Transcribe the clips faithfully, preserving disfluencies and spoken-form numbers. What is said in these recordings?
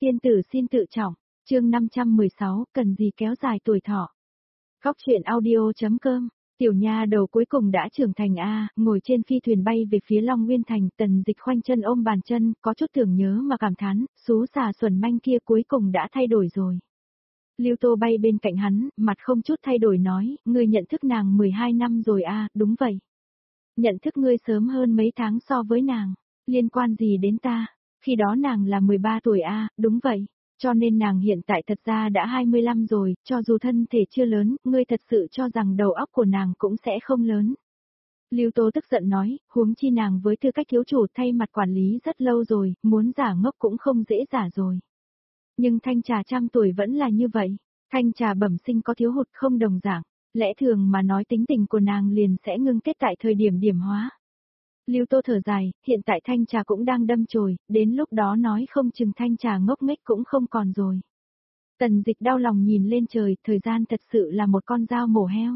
Tiên tử xin tự trọng, chương năm trăm mười sáu, cần gì kéo dài tuổi thọ. Góc truyện audio.com, tiểu nha đầu cuối cùng đã trưởng thành a, ngồi trên phi thuyền bay về phía Long Nguyên Thành, Tần Dịch khoanh chân ôm bàn chân, có chút tưởng nhớ mà cảm thán, xú xà xuẩn manh kia cuối cùng đã thay đổi rồi. Lưu Tô bay bên cạnh hắn, mặt không chút thay đổi nói, ngươi nhận thức nàng mười hai năm rồi a, đúng vậy. Nhận thức ngươi sớm hơn mấy tháng so với nàng, liên quan gì đến ta? Khi đó nàng là mười ba tuổi a, đúng vậy. Cho nên nàng hiện tại thật ra đã hai mươi lăm rồi, cho dù thân thể chưa lớn, ngươi thật sự cho rằng đầu óc của nàng cũng sẽ không lớn. Lưu Tố tức giận nói, huống chi nàng với tư cách thiếu chủ thay mặt quản lý rất lâu rồi, muốn giả ngốc cũng không dễ giả rồi. Nhưng Thanh Trà trăm tuổi vẫn là như vậy, Thanh Trà bẩm sinh có thiếu hụt không đồng dạng, lẽ thường mà nói tính tình của nàng liền sẽ ngưng kết tại thời điểm điểm hóa. Lưu Tô thở dài, hiện tại Thanh Trà cũng đang đâm chồi, đến lúc đó nói không chừng Thanh Trà ngốc nghếch cũng không còn rồi. Tần Dịch đau lòng nhìn lên trời, thời gian thật sự là một con dao mổ heo.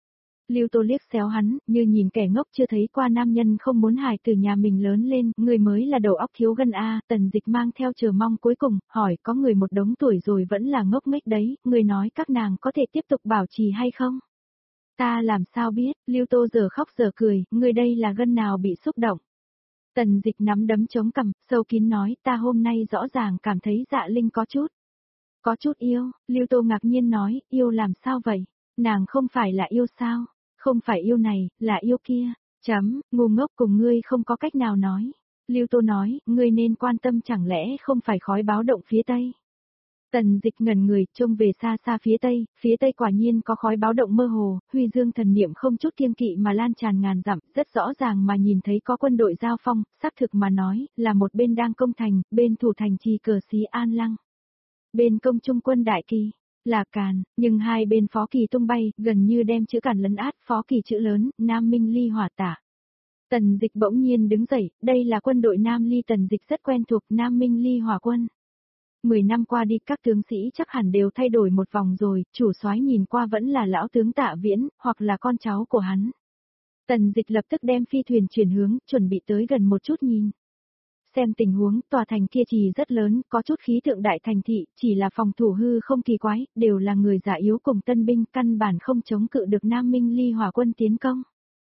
Lưu Tô liếc xéo hắn, như nhìn kẻ ngốc chưa thấy qua nam nhân không muốn hài từ nhà mình lớn lên, người mới là đầu óc thiếu gân a. Tần Dịch mang theo chờ mong cuối cùng, hỏi có người một đống tuổi rồi vẫn là ngốc nghếch đấy, người nói các nàng có thể tiếp tục bảo trì hay không? Ta làm sao biết, Lưu Tô giờ khóc giờ cười, người đây là gân nào bị xúc động. Tần Dịch nắm đấm chống cằm, sâu kín nói, ta hôm nay rõ ràng cảm thấy Dạ Linh có chút. Có chút yêu, Lưu Tô ngạc nhiên nói, yêu làm sao vậy? Nàng không phải là yêu sao? Không phải yêu này, là yêu kia. Chấm, ngu ngốc cùng ngươi không có cách nào nói. Lưu Tô nói, ngươi nên quan tâm chẳng lẽ không phải khói báo động phía Tây. Tần Dịch ngẩn người, trông về xa xa phía Tây, phía Tây quả nhiên có khói báo động mơ hồ, huy dương thần niệm không chút kiêng kỵ mà lan tràn ngàn dặm, rất rõ ràng mà nhìn thấy có quân đội giao phong, xác thực mà nói, là một bên đang công thành, bên thủ thành trì cờ xí An Lăng. Bên công trung quân đại kỳ, là Càn, nhưng hai bên phó kỳ tung bay, gần như đem chữ Càn lấn át, phó kỳ chữ lớn, Nam Minh Ly hỏa tả. Tần Dịch bỗng nhiên đứng dậy, đây là quân đội Nam Ly. Tần Dịch rất quen thuộc Nam Minh Ly hỏa quân. Mười năm qua đi các tướng sĩ chắc hẳn đều thay đổi một vòng rồi, chủ soái nhìn qua vẫn là lão tướng Tạ Viễn, hoặc là con cháu của hắn. Tần Dịch lập tức đem phi thuyền chuyển hướng, chuẩn bị tới gần một chút nhìn. Xem tình huống, tòa thành kia chỉ rất lớn, có chút khí tượng đại thành thị, chỉ là phòng thủ hư không kỳ quái, đều là người già yếu cùng tân binh, căn bản không chống cự được Nam Minh Ly hỏa quân tiến công.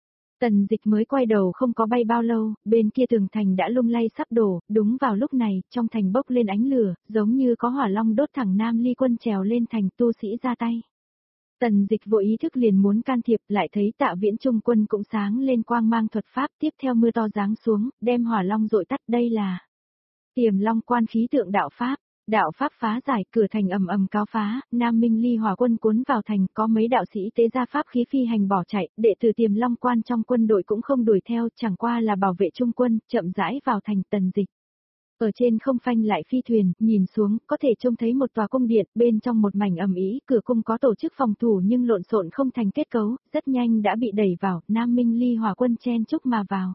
Tần Dịch mới quay đầu không có bay bao lâu, bên kia tường thành đã lung lay sắp đổ, đúng vào lúc này, trong thành bốc lên ánh lửa, giống như có hỏa long đốt thẳng Nam Ly quân trèo lên thành, tu sĩ ra tay. Tần Dịch vô ý thức liền muốn can thiệp, lại thấy Tạ Viễn trung quân cũng sáng lên quang mang thuật pháp, tiếp theo mưa to giáng xuống, đem hỏa long dội tắt, đây là Tiềm Long quan khí tượng đạo pháp. Đạo pháp phá giải, cửa thành ầm ầm cáo phá, Nam Minh Ly hỏa quân cuốn vào thành, có mấy đạo sĩ tế ra pháp khí phi hành bỏ chạy, đệ tử Tiềm Long quan trong quân đội cũng không đuổi theo, chẳng qua là bảo vệ trung quân, chậm rãi vào thành. Tần Dịch. Ở trên không phanh lại phi thuyền, nhìn xuống, có thể trông thấy một tòa cung điện, bên trong một mảnh ầm ĩ, cửa cung có tổ chức phòng thủ nhưng lộn xộn không thành kết cấu, rất nhanh đã bị đẩy vào, Nam Minh Ly hỏa quân chen chúc mà vào.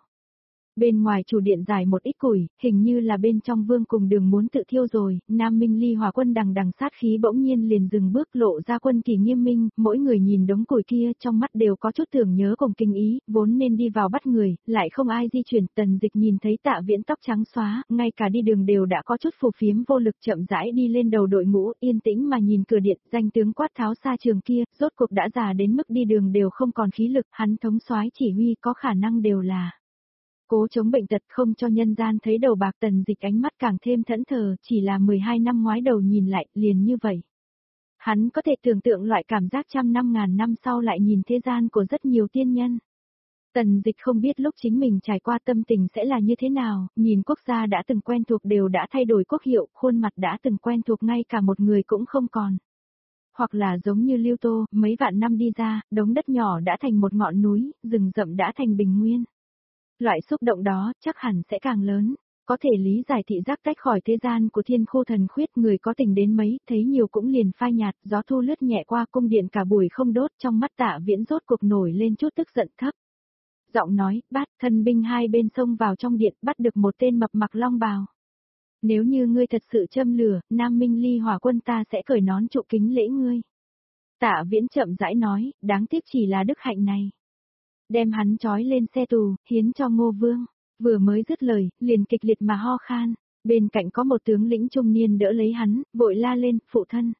Bên ngoài chủ điện dài một ít củi, hình như là bên trong vương cùng đường muốn tự thiêu rồi, Nam Minh Ly hỏa quân đằng đằng sát khí bỗng nhiên liền dừng bước lộ ra quân kỳ nghiêm minh, mỗi người nhìn đống củi kia trong mắt đều có chút tưởng nhớ cùng kinh ý, vốn nên đi vào bắt người, lại không ai di chuyển. Tần Dịch nhìn thấy Tạ Viễn tóc trắng xóa, ngay cả đi đường đều đã có chút phù phiếm vô lực chậm rãi đi lên đầu đội ngũ, yên tĩnh mà nhìn cửa điện, danh tướng quát tháo xa trường kia, rốt cuộc đã già đến mức đi đường đều không còn khí lực, hắn thống soái chỉ huy có khả năng đều là cố chống bệnh tật không cho nhân gian thấy đầu bạc. Tần Dịch ánh mắt càng thêm thẫn thờ, chỉ là mười hai năm ngoái đầu nhìn lại, liền như vậy. Hắn có thể tưởng tượng loại cảm giác trăm năm ngàn năm sau lại nhìn thế gian của rất nhiều tiên nhân. Tần Dịch không biết lúc chính mình trải qua tâm tình sẽ là như thế nào, nhìn quốc gia đã từng quen thuộc đều đã thay đổi quốc hiệu, khuôn mặt đã từng quen thuộc ngay cả một người cũng không còn. Hoặc là giống như Lưu Tô, mấy vạn năm đi ra, đống đất nhỏ đã thành một ngọn núi, rừng rậm đã thành bình nguyên. Loại xúc động đó chắc hẳn sẽ càng lớn, có thể lý giải thị giác tách khỏi thế gian của thiên khu thần khuyết, người có tình đến mấy, thấy nhiều cũng liền phai nhạt, gió thu lướt nhẹ qua cung điện cả buổi không đốt, trong mắt Tạ Viễn rốt cuộc nổi lên chút tức giận thấp. Giọng nói, bát, thân binh hai bên xông vào trong điện, bắt được một tên mập mặc long bào. Nếu như ngươi thật sự châm lửa, Nam Minh Ly hỏa quân ta sẽ cởi nón trụ kính lễ ngươi. Tạ Viễn chậm rãi nói, đáng tiếc chỉ là đức hạnh này. Đem hắn trói lên xe tù, hiến cho Ngô Vương. Vừa mới dứt lời, liền kịch liệt mà ho khan. Bên cạnh có một tướng lĩnh trung niên đỡ lấy hắn, vội la lên, phụ thân.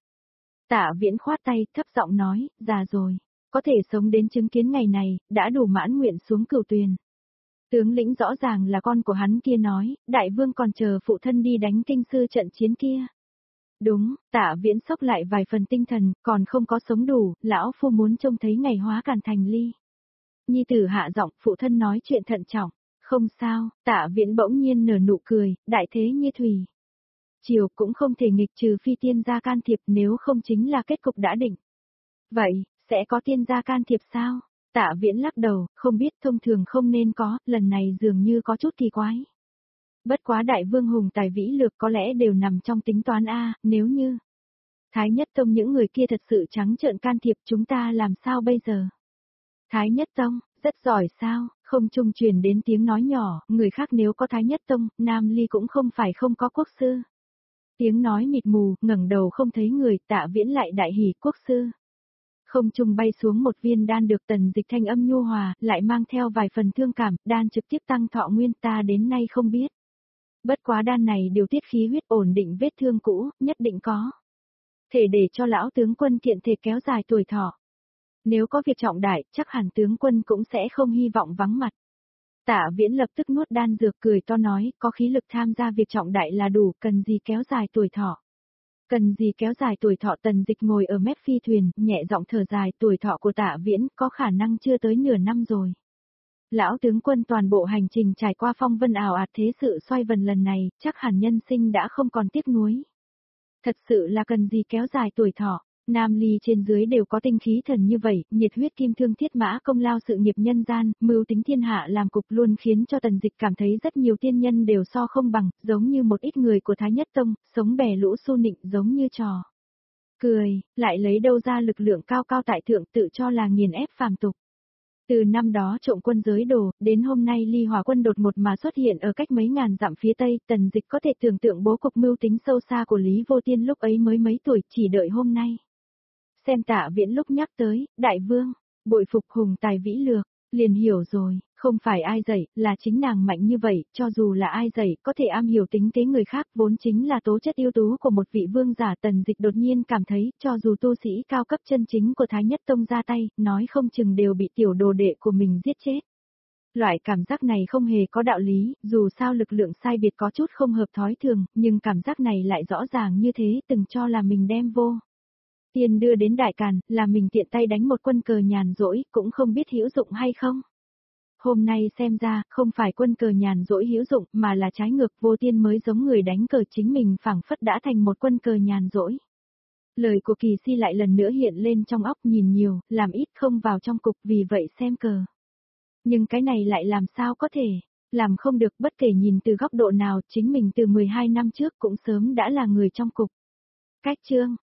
Tạ Viễn khoát tay, thấp giọng nói, già rồi, có thể sống đến chứng kiến ngày này, đã đủ mãn nguyện xuống cửu tuyền. Tướng lĩnh rõ ràng là con của hắn kia nói, đại vương còn chờ phụ thân đi đánh kinh sư trận chiến kia. Đúng, Tạ Viễn sốc lại vài phần tinh thần, còn không có sống đủ, lão phu muốn trông thấy ngày hóa càn thành ly. Nhi tử hạ giọng, phụ thân nói chuyện thận trọng. Không sao, Tạ Viễn bỗng nhiên nở nụ cười, đại thế như thủy. Triều cũng không thể nghịch trừ phi tiên gia can thiệp, nếu không chính là kết cục đã định. Vậy, sẽ có tiên gia can thiệp sao? Tạ Viễn lắc đầu, không biết, thông thường không nên có, lần này dường như có chút kỳ quái. Bất quá đại vương hùng tài vĩ lược có lẽ đều nằm trong tính toán A, nếu như Thái Nhất Tông những người kia thật sự trắng trợn can thiệp, chúng ta làm sao bây giờ? Thái Nhất Tông, rất giỏi sao? Không trung truyền đến tiếng nói nhỏ, người khác nếu có Thái Nhất Tông, Nam Ly cũng không phải không có quốc sư. Tiếng nói mịt mù, ngẩng đầu không thấy người, Tạ Viễn lại đại hỉ, quốc sư. Không trung bay xuống một viên đan được Tần Dịch thanh âm nhu hòa, lại mang theo vài phần thương cảm, đan trực tiếp tăng thọ nguyên, ta đến nay không biết. Bất quá đan này điều tiết khí huyết, ổn định vết thương cũ, nhất định có thể để cho lão tướng quân thiện thể kéo dài tuổi thọ. Nếu có việc trọng đại, chắc hẳn tướng quân cũng sẽ không hy vọng vắng mặt. Tạ Viễn lập tức nuốt đan dược, cười to nói, có khí lực tham gia việc trọng đại là đủ, cần gì kéo dài tuổi thọ. Cần gì kéo dài tuổi thọ? Tần Dịch ngồi ở mép phi thuyền, nhẹ giọng thở dài, tuổi thọ của Tạ Viễn có khả năng chưa tới nửa năm rồi. Lão tướng quân toàn bộ hành trình trải qua phong vân ảo ạt thế sự xoay vần lần này, chắc hẳn nhân sinh đã không còn tiếc nuối. Thật sự là cần gì kéo dài tuổi thọ. Nam Ly trên dưới đều có tinh khí thần như vậy, nhiệt huyết kim thương thiết mã công lao sự nghiệp nhân gian, mưu tính thiên hạ làm cục luôn khiến cho Tần Dịch cảm thấy rất nhiều tiên nhân đều so không bằng, giống như một ít người của Thái Nhất Tông, sống bè lũ xu nịnh giống như trò cười, lại lấy đâu ra lực lượng cao cao tại thượng tự cho là nghiền ép phàm tục. Từ năm đó trộm quân giới đồ, đến hôm nay Ly Hỏa quân đột một mà xuất hiện ở cách mấy ngàn dặm phía tây, Tần Dịch có thể tưởng tượng bố cục mưu tính sâu xa của Lý Vô Tiên lúc ấy mới mấy tuổi, chỉ đợi hôm nay. Xem Tạ Viễn lúc nhắc tới, đại vương, bội phục hùng tài vĩ lược, liền hiểu rồi, không phải ai dạy, là chính nàng mạnh như vậy, cho dù là ai dạy, có thể am hiểu tính kế người khác, vốn chính là tố chất ưu tú của một vị vương giả. Tần Dịch đột nhiên cảm thấy, cho dù tu sĩ cao cấp chân chính của Thái Nhất Tông ra tay, nói không chừng đều bị tiểu đồ đệ của mình giết chết. Loại cảm giác này không hề có đạo lý, dù sao lực lượng sai biệt có chút không hợp thói thường, nhưng cảm giác này lại rõ ràng như thế, từng cho là mình đem vô tiền đưa đến Đại Càn, là mình tiện tay đánh một quân cờ nhàn rỗi, cũng không biết hữu dụng hay không. Hôm nay xem ra, không phải quân cờ nhàn rỗi hữu dụng, mà là trái ngược, Vô Tiên mới giống người đánh cờ, chính mình phảng phất đã thành một quân cờ nhàn rỗi. Lời của Kỳ Si lại lần nữa hiện lên trong óc, nhìn nhiều, làm ít không vào trong cục, vì vậy xem cờ. Nhưng cái này lại làm sao có thể, làm không được, bất kể nhìn từ góc độ nào, chính mình từ mười hai năm trước cũng sớm đã là người trong cục. Cách chương